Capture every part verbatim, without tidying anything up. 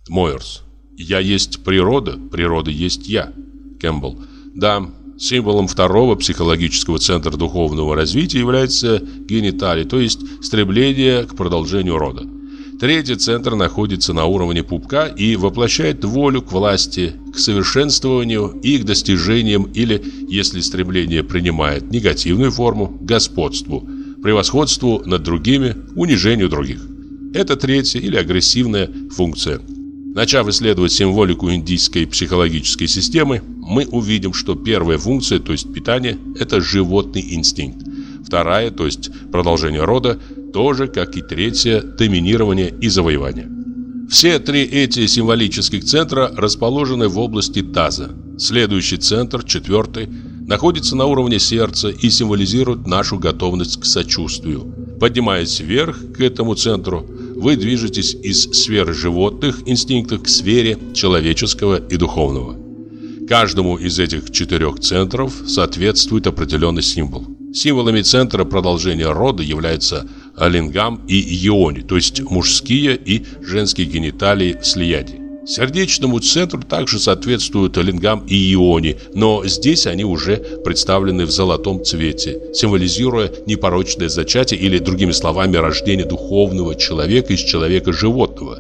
Мойерс. Я есть природа, природа есть я. Кэмпбелл. Да, символом второго психологического центра духовного развития является гениталий, то есть стремление к продолжению рода. Третий центр находится на уровне пупка и воплощает волю к власти, к совершенствованию и к достижениям, или, если стремление принимает негативную форму, к господству, превосходству над другими, унижению других. Это третья или агрессивная функция. Начав исследовать символику индийской психологической системы, мы увидим, что первая функция, то есть питание, это животный инстинкт. Вторая, то есть продолжение рода, тоже, как и третья, доминирование и завоевание. Все три эти символических центра расположены в области таза. Следующий центр, четвертый, находится на уровне сердца и символизирует нашу готовность к сочувствию. Поднимаясь вверх к этому центру, вы движетесь из сферы животных инстинктов к сфере человеческого и духовного. Каждому из этих четырех центров соответствует определенный символ. Символами центра продолжения рода являются лингам и йони, то есть мужские и женские гениталии в слиянии. Сердечному центру также соответствуют лингам и йони, но здесь они уже представлены в золотом цвете, символизируя непорочное зачатие или, другими словами, рождение духовного человека из человека животного.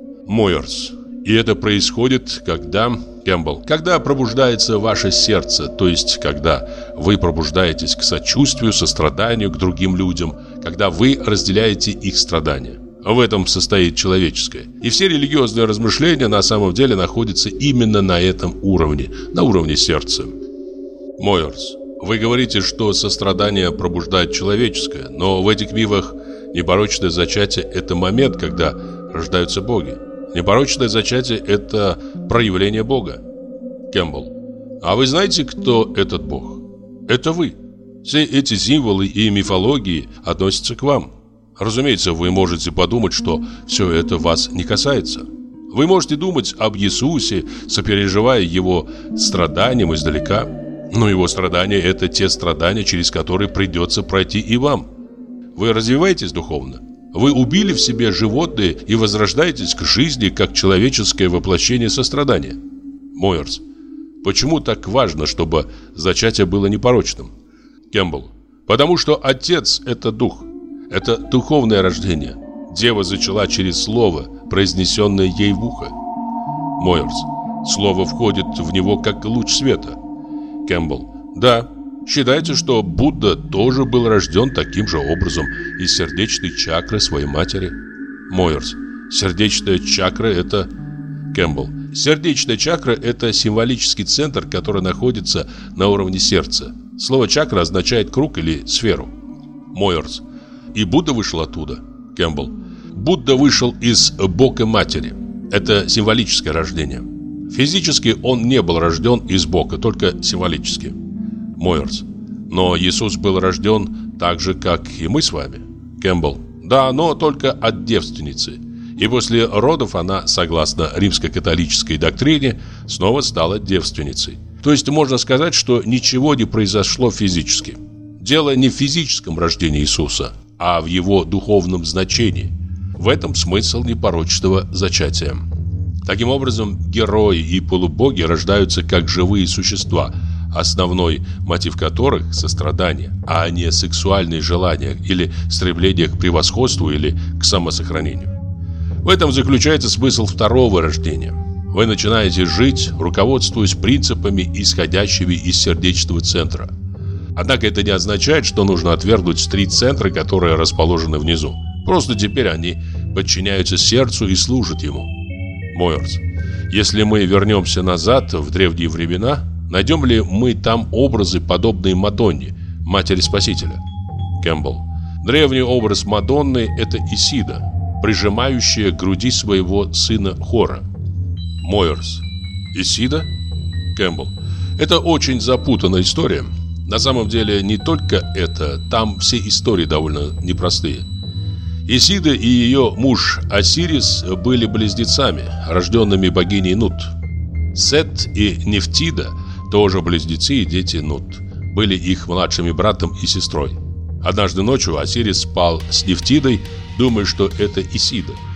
Мойерс. И это происходит, когда... Кэмпбелл. Когда пробуждается ваше сердце, то есть когда вы пробуждаетесь к сочувствию, состраданию к другим людям, когда вы разделяете их страдания. В этом состоит человеческое. И все религиозные размышления на самом деле находятся именно на этом уровне, на уровне сердца. Мойерс. Вы говорите, что сострадание пробуждает человеческое, но в этих мифах непорочное зачатие – это момент, когда рождаются боги. Непорочное зачатие – это проявление Бога. Кэмпбелл. А вы знаете, кто этот Бог? Это вы. Все эти символы и мифологии относятся к вам. Разумеется, вы можете подумать, что все это вас не касается. Вы можете думать об Иисусе, сопереживая его страданиям издалека. Но его страдания – это те страдания, через которые придется пройти и вам. Вы развиваетесь духовно. Вы убили в себе животное и возрождаетесь к жизни, как человеческое воплощение сострадания. Мойерс. Почему так важно, чтобы зачатие было непорочным? Кэмпбелл. Потому что Отец – это Дух. Это духовное рождение. Дева зачала через слово, произнесенное ей в ухо. Мойерс. Слово входит в него, как луч света. Кэмпбелл. Да. Считается, что Будда тоже был рожден таким же образом из сердечной чакры своей матери. Мойерс. Сердечная чакра – это... Кэмпбелл. Сердечная чакра – это символический центр, который находится на уровне сердца. Слово «чакра» означает круг или сферу. Мойерс. И Будда вышел оттуда. Кэмпбелл. Будда вышел из бока матери. Это символическое рождение. Физически он не был рожден из бока, только символически. Мойерс. Но Иисус был рожден так же, как и мы с вами. Кэмпбелл. Да, но только от девственницы. И после родов она, согласно римско-католической доктрине, снова стала девственницей. То есть можно сказать, что ничего не произошло физически. Дело не в физическом рождении Иисуса, а в его духовном значении. В этом смысл непорочного зачатия. Таким образом, герои и полубоги рождаются как живые существа, основной мотив которых – сострадание, а не сексуальные желания или стремление к превосходству или к самосохранению. В этом заключается смысл второго рождения. Вы начинаете жить, руководствуясь принципами, исходящими из сердечного центра. Однако это не означает, что нужно отвергнуть три центра, которые расположены внизу. Просто теперь они подчиняются сердцу и служат ему. Мойерс. Если мы вернемся назад в древние времена, найдем ли мы там образы, подобные Мадонне, матери Спасителя? Кэмпбелл. Древний образ Мадонны – это Исида, прижимающая к груди своего сына Хора. Мойерс. Исида? Кэмпбелл. Это очень запутанная история. На самом деле не только это, там все истории довольно непростые. Исида и ее муж Осирис были близнецами, рожденными богиней Нут. Сет и Нефтида, тоже близнецы и дети Нут, были их младшими братом и сестрой. Однажды ночью Осирис спал с Нефтидой, думая, что это Исида.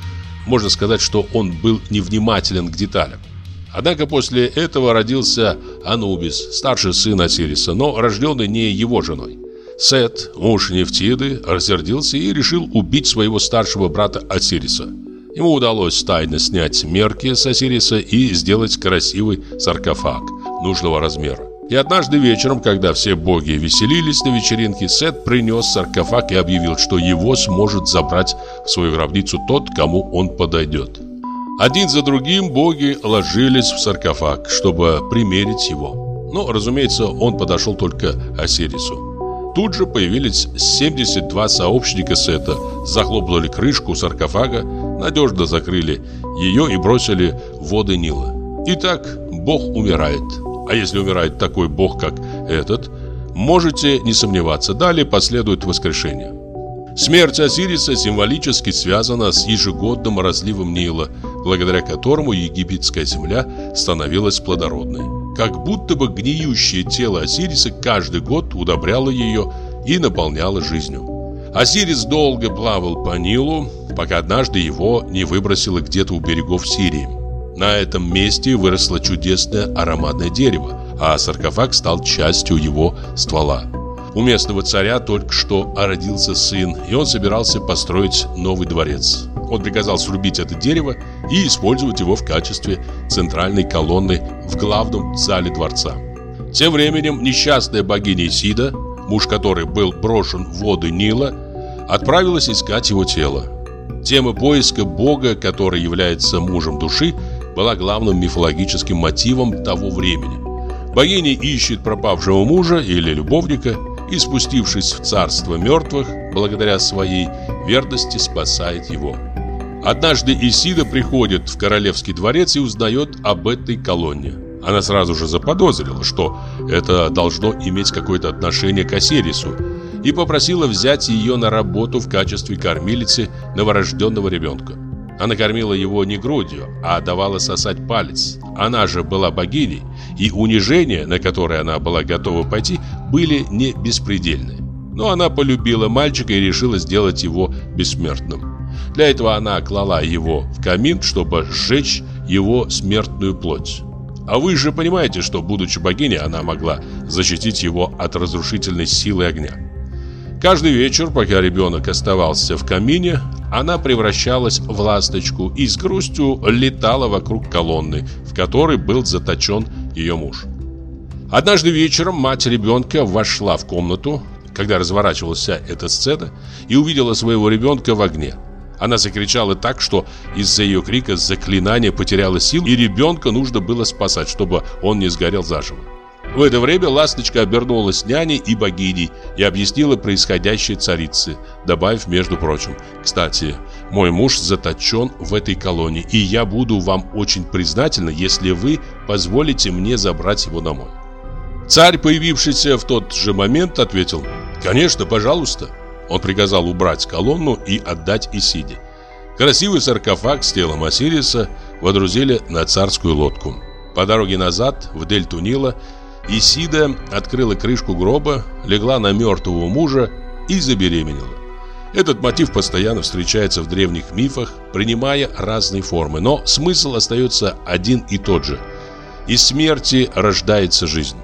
можно сказать, что он был невнимателен к деталям. Однако после этого родился Анубис, старший сын Осириса, но рожденный не его женой. Сет, муж Нефтиды, рассердился и решил убить своего старшего брата Осириса. Ему удалось тайно снять мерки с Осириса и сделать красивый саркофаг нужного размера. И однажды вечером, когда все боги веселились на вечеринке, Сет принес саркофаг и объявил, что его сможет забрать в свою гробницу тот, кому он подойдет. Один за другим боги ложились в саркофаг, чтобы примерить его. Но, разумеется, он подошел только Осирису. Тут же появились семьдесят два сообщника Сета, захлопнули крышку саркофага, надежно закрыли ее и бросили в воды Нила. Итак, бог умирает. А если умирает такой бог, как этот, можете не сомневаться, далее последует воскрешение. Смерть Осириса символически связана с ежегодным разливом Нила, благодаря которому египетская земля становилась плодородной. Как будто бы гниющее тело Осириса каждый год удобряло ее и наполняло жизнью. Осирис долго плавал по Нилу, пока однажды его не выбросило где-то у берегов Сирии. На этом месте выросло чудесное ароматное дерево, а саркофаг стал частью его ствола. У местного царя только что родился сын, и он собирался построить новый дворец. Он приказал срубить это дерево и использовать его в качестве центральной колонны в главном зале дворца. Тем временем несчастная богиня Исида, муж которой был брошен в воды Нила, отправилась искать его тело. Тема поиска бога, который является мужем души, была главным мифологическим мотивом того времени. Богиня ищет пропавшего мужа или любовника и, спустившись в царство мертвых, благодаря своей верности спасает его. Однажды Исида приходит в королевский дворец и узнает об этой колонне. Она сразу же заподозрила, что это должно иметь какое-то отношение к Осирису, и попросила взять ее на работу в качестве кормилицы новорожденного ребенка. Она кормила его не грудью, а давала сосать палец. Она же была богиней, и унижения, на которые она была готова пойти, были не беспредельны. Но она полюбила мальчика и решила сделать его бессмертным. Для этого она клала его в камин, чтобы сжечь его смертную плоть. А вы же понимаете, что, будучи богиней, она могла защитить его от разрушительной силы огня. Каждый вечер, пока ребенок оставался в камине, она превращалась в ласточку и с грустью летала вокруг колонны, в которой был заточен ее муж. Однажды вечером мать ребенка вошла в комнату, когда разворачивалась вся эта сцена, и увидела своего ребенка в огне. Она закричала так, что из-за ее крика заклинание потеряло силу, и ребенка нужно было спасать, чтобы он не сгорел заживо. В это время ласточка обернулась няней и богиней и объяснила происходящее царице, добавив, между прочим: «Кстати, мой муж заточен в этой колонии, и я буду вам очень признательна, если вы позволите мне забрать его домой». Царь, появившийся в тот же момент, ответил: «Конечно, пожалуйста». Он приказал убрать колонну и отдать Исиде. Красивый саркофаг с телом Осириса водрузили на царскую лодку. По дороге назад, в дельту Нила, Исида открыла крышку гроба, легла на мертвого мужа и забеременела. Этот мотив постоянно встречается в древних мифах, принимая разные формы, но смысл остается один и тот же. Из смерти рождается жизнь.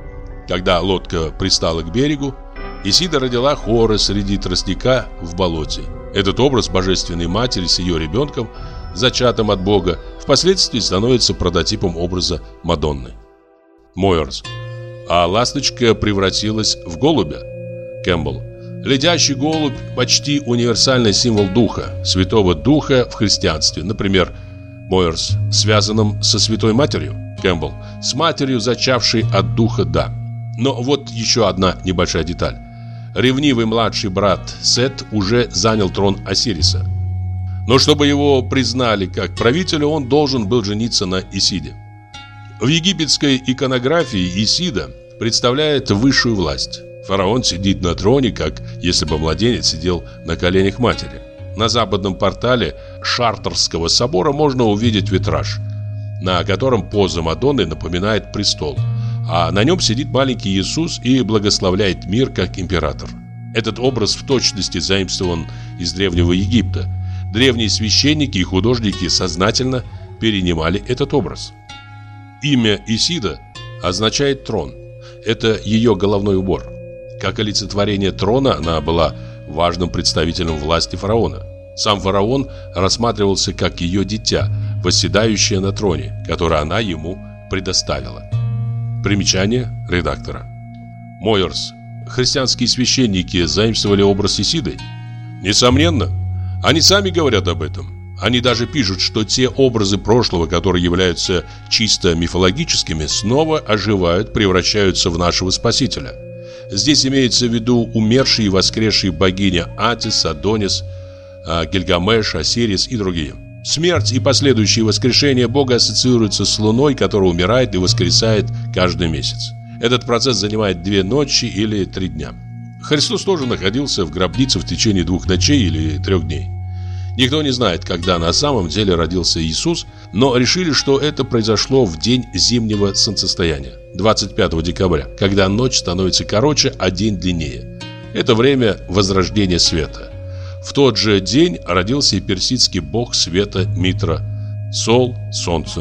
Когда лодка пристала к берегу, Исида родила Хора среди тростника в болоте. Этот образ божественной матери с ее ребенком, зачатым от Бога, впоследствии становится прототипом образа Мадонны. Мойерс. А ласточка превратилась в голубя. Кэмпбелл. Летящий голубь – почти универсальный символ духа, святого духа в христианстве. Например, Мойерс, связанным со Святой Матерью. Кэмпбелл. С матерью, зачавшей от духа, да. Но вот еще одна небольшая деталь. Ревнивый младший брат Сет уже занял трон Осириса. Но чтобы его признали как правителя, он должен был жениться на Исиде. В египетской иконографии Исида представляет высшую власть. Фараон сидит на троне, как если бы младенец сидел на коленях матери. На западном портале Шартрского собора можно увидеть витраж, на котором поза Мадонны напоминает престол, а на нем сидит маленький Иисус и благословляет мир как император. Этот образ в точности заимствован из Древнего Египта, древние священники и художники сознательно перенимали этот образ. Имя Исида означает трон. Это ее головной убор. Как олицетворение трона она была важным представителем власти фараона. Сам фараон рассматривался как ее дитя, восседающее на троне, который она ему предоставила. Примечание редактора. Мойерс. Христианские священники заимствовали образ Исиды? Несомненно. Они сами говорят об этом. Они даже пишут, что те образы прошлого, которые являются чисто мифологическими, снова оживают, превращаются в нашего Спасителя. Здесь имеется в виду умершие и воскресшие богини Атис, Адонис, Гильгамеш, Осирис и другие. Смерть и последующее воскрешение Бога ассоциируются с Луной, которая умирает и воскресает каждый месяц. Этот процесс занимает две ночи или три дня. Христос тоже находился в гробнице в течение двух ночей или трех дней. Никто не знает, когда на самом деле родился Иисус, но решили, что это произошло в день зимнего солнцестояния, двадцать пятого декабря, когда ночь становится короче, а день длиннее. Это время возрождения света. В тот же день родился и персидский бог света Митра, Сол, солнце.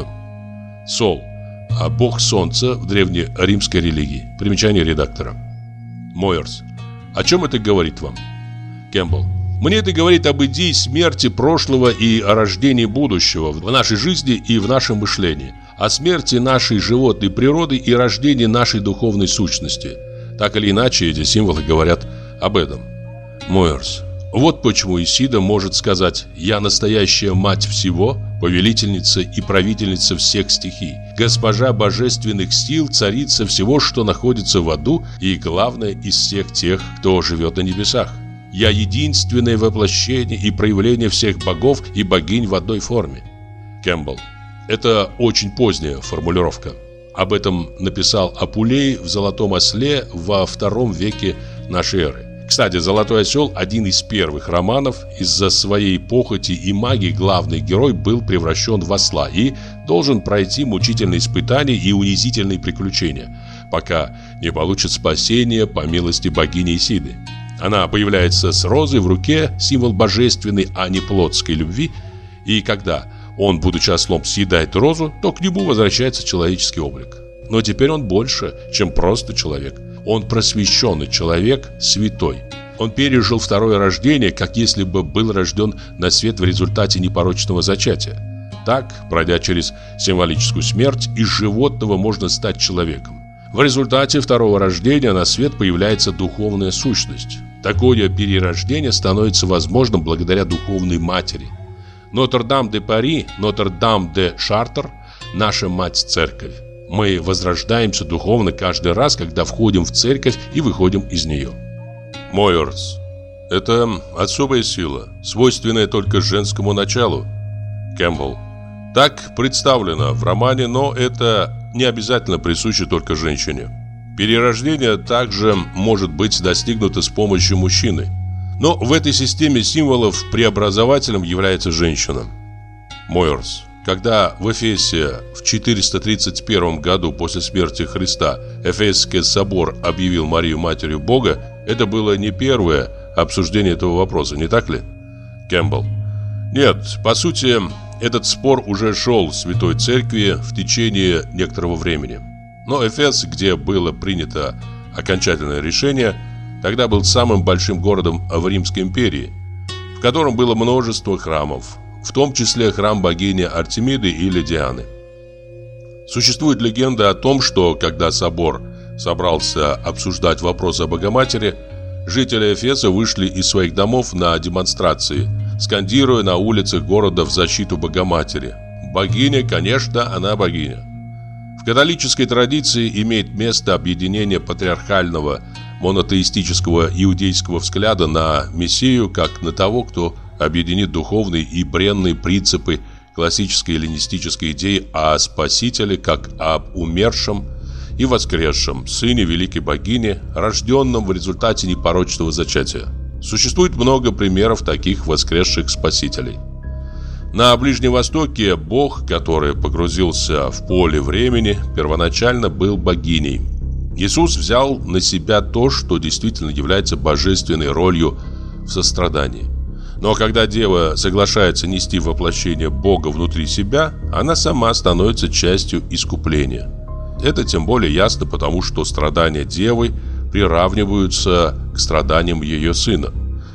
Сол, а бог солнца в древнеримской религии. Примечание редактора. Мойерс. О чем это говорит вам? Кэмпбелл. Мне это говорит об идее смерти прошлого и о рождении будущего в нашей жизни и в нашем мышлении, о смерти нашей животной природы и рождении нашей духовной сущности. Так или иначе, эти символы говорят об этом. Мойерс. Вот почему Исида может сказать: «Я настоящая мать всего, повелительница и правительница всех стихий, госпожа божественных сил, царица всего, что находится в аду, и главная из всех тех, кто живет на небесах. Я единственное воплощение и проявление всех богов и богинь в одной форме». Кэмпбелл. Это очень поздняя формулировка. Об этом написал Апулей в «Золотом осле» во втором веке нашей эры. Кстати, «Золотой осел» – один из первых романов. Из-за своей похоти и магии главный герой был превращен в осла и должен пройти мучительные испытания и унизительные приключения, пока не получит спасения по милости богини Исиды. Она появляется с розой в руке, символ божественной, а не плотской любви, и когда он, будучи ослом, съедает розу, то к нему возвращается человеческий облик. Но теперь он больше, чем просто человек. Он просвещенный человек, святой. Он пережил второе рождение, как если бы был рожден на свет в результате непорочного зачатия. Так, пройдя через символическую смерть, из животного можно стать человеком. В результате второго рождения на свет появляется духовная сущность. Такое перерождение становится возможным благодаря духовной матери. Нотр-Дам-де-Пари, Нотр-Дам-де-Шартер – наша мать-церковь. Мы возрождаемся духовно каждый раз, когда входим в церковь и выходим из нее. Мойерс. Это особая сила, свойственная только женскому началу. Кэмпбелл. Так представлено в романе, но это не обязательно присуще только женщине. Перерождение также может быть достигнуто с помощью мужчины. Но в этой системе символов преобразователем является женщина. Мойерс. Когда в Эфесе в четыреста тридцать первом году после смерти Христа Эфесский собор объявил Марию матерью Бога, это было не первое обсуждение этого вопроса, не так ли? Кэмпбелл. Нет, по сути, этот спор уже шел в Святой Церкви в течение некоторого времени. Но Эфес, где было принято окончательное решение, тогда был самым большим городом в Римской империи, в котором было множество храмов, в том числе храм богини Артемиды или Дианы. Существует легенда о том, что когда собор собрался обсуждать вопрос о Богоматери, жители Эфеса вышли из своих домов на демонстрации, скандируя на улицах города в защиту Богоматери. Богиня, конечно, она богиня. В католической традиции имеет место объединение патриархального монотеистического иудейского взгляда на Мессию как на того, кто объединит духовные и бренные принципы классической эллинистической идеи о Спасителе как об умершем и воскресшем сыне великой богини, рожденном в результате непорочного зачатия. Существует много примеров таких воскресших спасителей. На Ближнем Востоке Бог, который погрузился в поле времени, первоначально был богиней. Иисус взял на себя то, что действительно является божественной ролью в сострадании. Но когда дева соглашается нести воплощение Бога внутри себя, она сама становится частью искупления. Это тем более ясно, потому что страдания девы приравниваются к страданиям ее сына.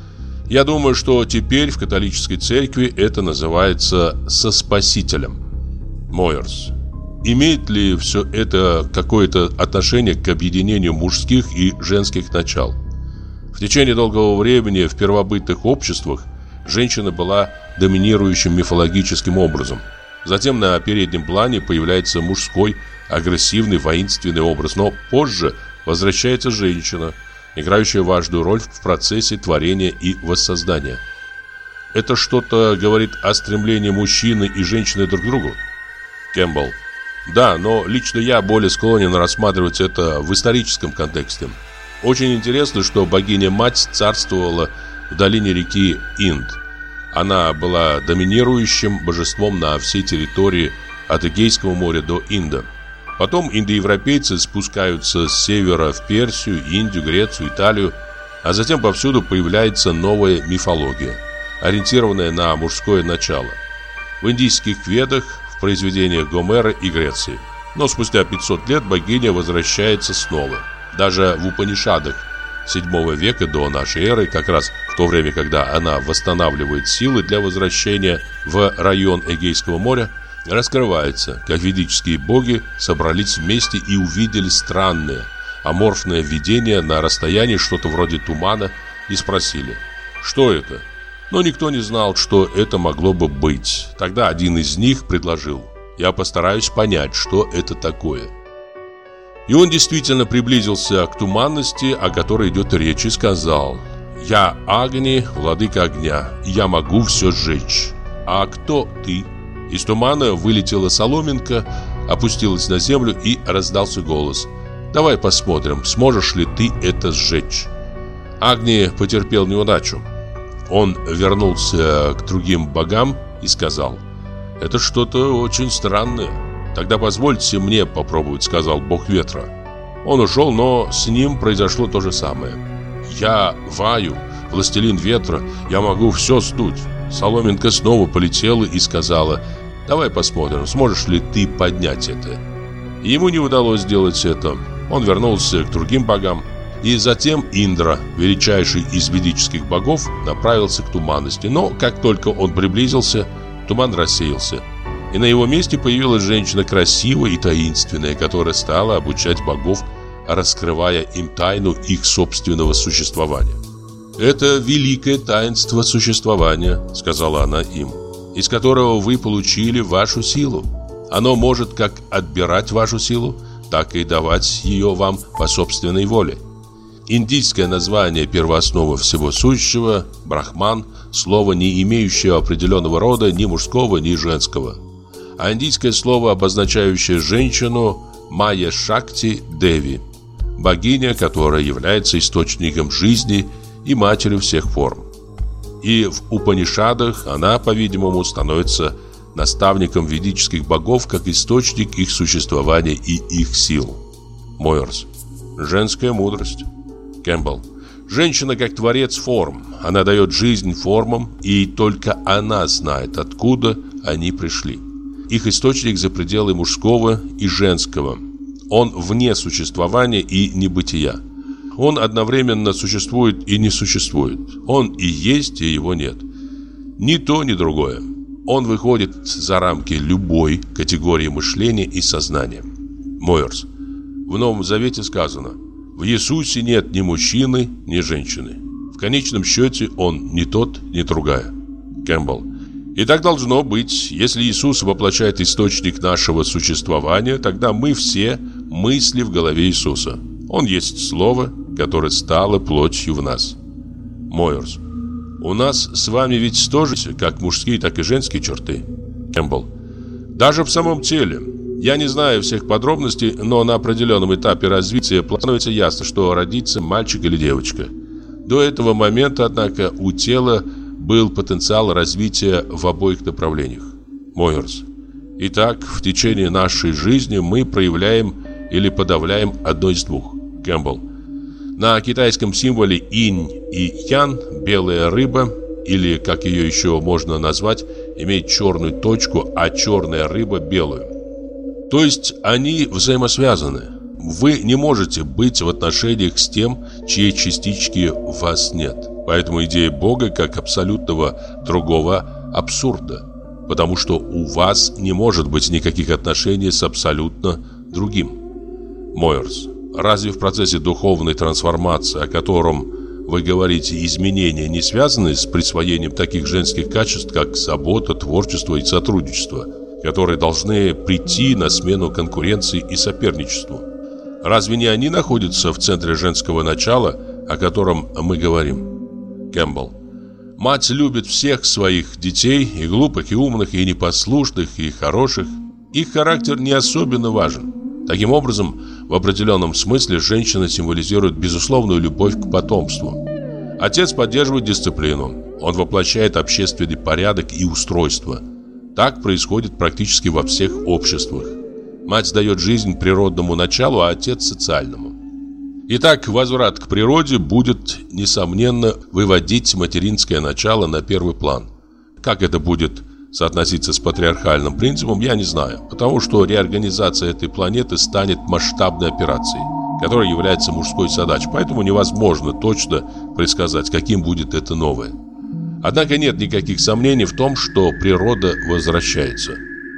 Я думаю, что теперь в католической церкви это называется «соспасителем». Мойерс. Имеет ли все это какое-то отношение к объединению мужских и женских начал? В течение долгого времени в первобытных обществах женщина была доминирующим мифологическим образом. Затем на переднем плане появляется мужской, агрессивный, воинственный образ, но позже возвращается женщина, играющая важную роль в процессе творения и воссоздания. Это что-то говорит о стремлении мужчины и женщины друг к другу? Кэмпбелл. Да, но лично я более склонен рассматривать это в историческом контексте. Очень интересно, что богиня-мать царствовала в долине реки Инд. Она была доминирующим божеством на всей территории от Эгейского моря до Инда. Потом индоевропейцы спускаются с севера в Персию, Индию, Грецию, Италию, а затем повсюду появляется новая мифология, ориентированная на мужское начало. В индийских ведах, в произведениях Гомера и Греции. Но спустя пятьсот лет богиня возвращается снова. Даже в Упанишадах седьмого века до нашей эры, как раз в то время, когда она восстанавливает силы для возвращения в район Эгейского моря, раскрывается, как ведические боги собрались вместе и увидели странное, аморфное видение на расстоянии, что-то вроде тумана, и спросили, что это? Но никто не знал, что это могло бы быть. Тогда один из них предложил, я постараюсь понять, что это такое. И он действительно приблизился к туманности, о которой идет речь, и сказал, я Агни, владыка огня, и я могу все сжечь. А кто ты? Из тумана вылетела соломинка, опустилась на землю, и раздался голос. Давай посмотрим, сможешь ли ты это сжечь. Агни потерпел неудачу. Он вернулся к другим богам и сказал, это что-то очень странное. Тогда позвольте мне попробовать, сказал бог ветра. Он ушел, но с ним произошло то же самое. Я Ваю, властелин ветра, я могу все сдуть. Соломинка снова полетела и сказала, давай посмотрим, сможешь ли ты поднять это. И ему не удалось сделать это. Он вернулся к другим богам. И затем Индра, величайший из ведических богов, направился к туманности. Но как только он приблизился, туман рассеялся. И на его месте появилась женщина красивая и таинственная, которая стала обучать богов, раскрывая им тайну их собственного существования. «Это великое таинство существования», — сказала она им, «из которого вы получили вашу силу. Оно может как отбирать вашу силу, так и давать ее вам по собственной воле. Индийское название первоосновы всего сущего, Брахман, слово, не имеющее определенного рода ни мужского, ни женского. А индийское слово, обозначающее женщину, Майя Шакти Деви, богиня, которая является источником жизни и матерью всех форм. И в Упанишадах она, по-видимому, становится наставником ведических богов как источник их существования и их сил. Мойерс. Женская мудрость. Кэмпбелл. Женщина как творец форм. Она дает жизнь формам, и только она знает, откуда они пришли. Их источник за пределы мужского и женского. Он вне существования и небытия. Он одновременно существует и не существует. Он и есть, и его нет. Ни то, ни другое. Он выходит за рамки любой категории мышления и сознания. Мойерс. В Новом Завете сказано: в Иисусе нет ни мужчины, ни женщины. В конечном счете он ни тот, ни другая. Кэмпбелл. И так должно быть. Если Иисус воплощает источник нашего существования, тогда мы все мысли в голове Иисуса. Он есть Слово, которое стало плотью в нас. Мойерс. У нас с вами ведь тоже как мужские, так и женские черты. Кэмпбелл. Даже в самом теле. Я не знаю всех подробностей, но на определенном этапе развития планируется ясно, что родится мальчик или девочка. До этого момента, однако, у тела был потенциал развития в обоих направлениях. Мойерс. Итак, в течение нашей жизни мы проявляем или подавляем одно из двух. Кэмпбелл. На китайском символе инь и ян белая рыба или, как ее еще можно назвать, имеет черную точку, а черная рыба белую. То есть они взаимосвязаны. Вы не можете быть в отношениях с тем, чьей частички в вас нет. Поэтому идея Бога как абсолютного другого абсурдна, потому что у вас не может быть никаких отношений с абсолютно другим. Мойерс, разве в процессе духовной трансформации, о котором вы говорите, изменения не связаны с присвоением таких женских качеств, как забота, творчество и сотрудничество, которые должны прийти на смену конкуренции и соперничеству? Разве не они находятся в центре женского начала, о котором мы говорим? Кэмпбелл. Мать любит всех своих детей, и глупых, и умных, и непослушных, и хороших. Их характер не особенно важен. Таким образом, в определенном смысле женщина символизирует безусловную любовь к потомству. Отец поддерживает дисциплину. Он воплощает общественный порядок и устройство. Так происходит практически во всех обществах. Мать дает жизнь природному началу, а отец – социальному. Итак, возврат к природе будет, несомненно, выводить материнское начало на первый план. Как это будет соотноситься с патриархальным принципом, я не знаю, потому что реорганизация этой планеты станет масштабной операцией, которая является мужской задачей, поэтому невозможно точно предсказать, каким будет это новое. Однако нет никаких сомнений в том, что природа возвращается.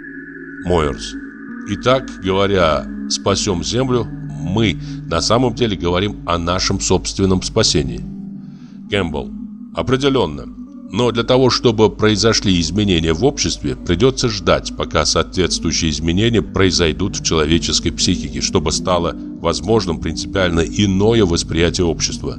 Мойерс. Итак, говоря «спасем Землю», мы на самом деле говорим о нашем собственном спасении. Кэмпбелл. Определенно. Но для того, чтобы произошли изменения в обществе, придется ждать, пока соответствующие изменения произойдут в человеческой психике, чтобы стало возможным принципиально иное восприятие общества.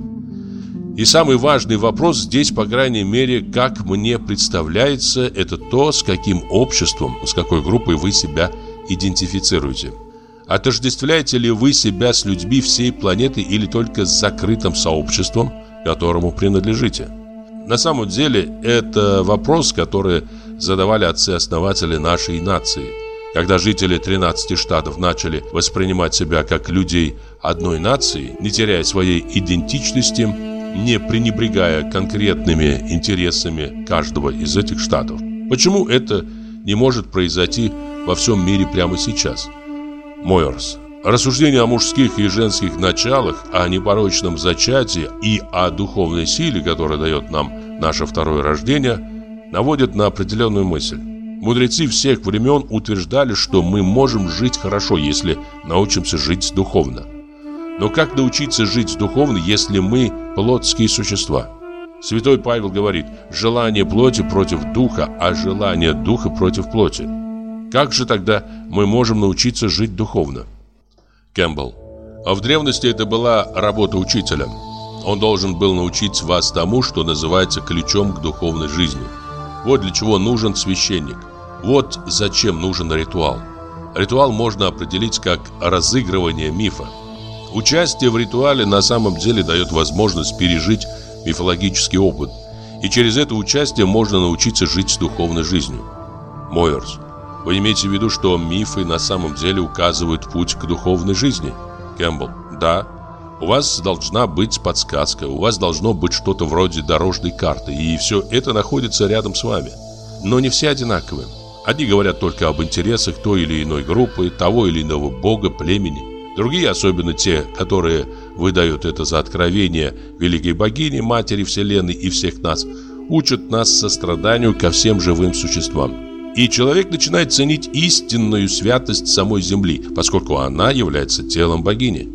И самый важный вопрос здесь, по крайней мере, как мне представляется, это то, с каким обществом, с какой группой вы себя идентифицируете. Отождествляете ли вы себя с людьми всей планеты или только с закрытым сообществом, которому принадлежите? На самом деле, это вопрос, который задавали отцы-основатели нашей нации. Когда жители тринадцати штатов начали воспринимать себя как людей одной нации, не теряя своей идентичности, не пренебрегая конкретными интересами каждого из этих штатов. Почему это не может произойти во всем мире прямо сейчас? Мойерс. Рассуждения о мужских и женских началах, о непорочном зачатии и о духовной силе, которая дает нам наше второе рождение, наводят на определенную мысль. Мудрецы всех времен утверждали, что мы можем жить хорошо, если научимся жить духовно. Но как научиться жить духовно, если мы плотские существа? Святой Павел говорит: желание плоти против духа, а желание духа против плоти. Как же тогда мы можем научиться жить духовно? Кэмпбелл. А в древности это была работа учителя. Он должен был научить вас тому, что называется ключом к духовной жизни. Вот для чего нужен священник. Вот зачем нужен ритуал. Ритуал можно определить как разыгрывание мифа. Участие в ритуале на самом деле дает возможность пережить мифологический опыт. И через это участие можно научиться жить духовной жизнью. Мойерс. Вы имеете в виду, что мифы на самом деле указывают путь к духовной жизни? Кэмпбелл. Да. У вас должна быть подсказка, у вас должно быть что-то вроде дорожной карты, и все это находится рядом с вами. Но не все одинаковы. Одни говорят только об интересах той или иной группы, того или иного бога, племени. Другие, особенно те, которые выдают это за откровение великой богини, матери вселенной и всех нас, учат нас состраданию ко всем живым существам. И человек начинает ценить истинную святость самой земли, поскольку она является телом богини.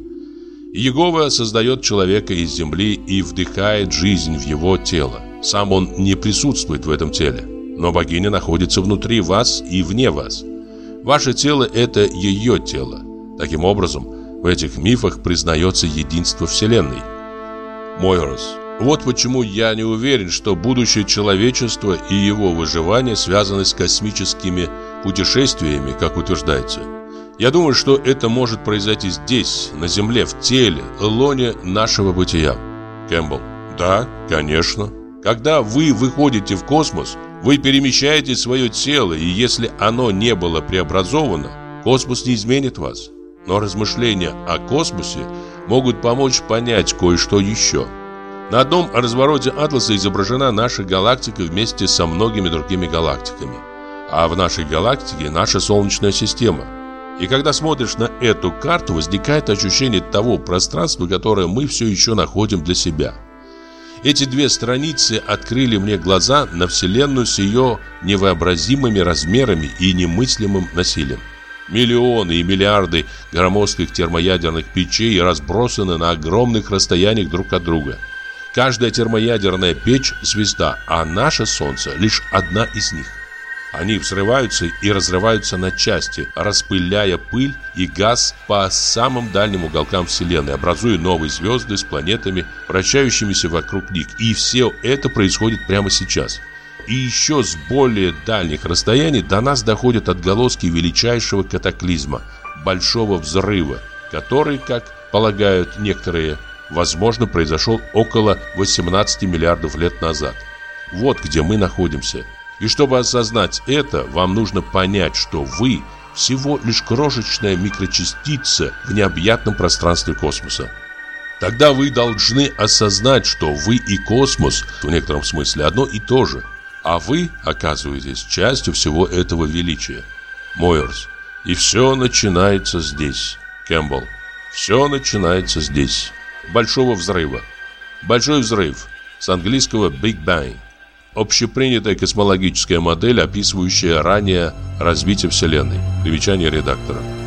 Иегова создает человека из земли и вдыхает жизнь в его тело. Сам он не присутствует в этом теле, но богиня находится внутри вас и вне вас. Ваше тело – это ее тело. Таким образом, в этих мифах признается единство Вселенной. Мойерс. Вот почему я не уверен, что будущее человечества и его выживание связаны с космическими путешествиями, как утверждается. Я думаю, что это может произойти здесь, на Земле, в теле, лоне нашего бытия. Кэмпбелл. Да, конечно. Когда вы выходите в космос, вы перемещаете свое тело, и если оно не было преобразовано, космос не изменит вас. Но размышления о космосе могут помочь понять кое-что еще. На одном развороте атласа изображена наша галактика вместе со многими другими галактиками. А в нашей галактике наша Солнечная система. И когда смотришь на эту карту, возникает ощущение того пространства, которое мы все еще находим для себя. Эти две страницы открыли мне глаза на Вселенную с ее невообразимыми размерами и немыслимым насилием. Миллионы и миллиарды громоздких термоядерных печей разбросаны на огромных расстояниях друг от друга. Каждая термоядерная печь – звезда, а наше Солнце – лишь одна из них. Они взрываются и разрываются на части, распыляя пыль и газ по самым дальним уголкам Вселенной, образуя новые звезды с планетами, вращающимися вокруг них. И все это происходит прямо сейчас. И еще с более дальних расстояний до нас доходят отголоски величайшего катаклизма – Большого взрыва, который, как полагают некоторые, возможно, произошел около восемнадцати миллиардов лет назад. Вот где мы находимся. И чтобы осознать это, вам нужно понять, что вы всего лишь крошечная микрочастица в необъятном пространстве космоса. Тогда вы должны осознать, что вы и космос в некотором смысле одно и то же, а вы оказываетесь частью всего этого величия. Мойерс. И все начинается здесь. Кэмпбелл. Все начинается здесь. Большого взрыва. Большой взрыв. С английского Big Bang. Общепринятая космологическая модель, описывающая ранее развитие Вселенной. Примечание редактора.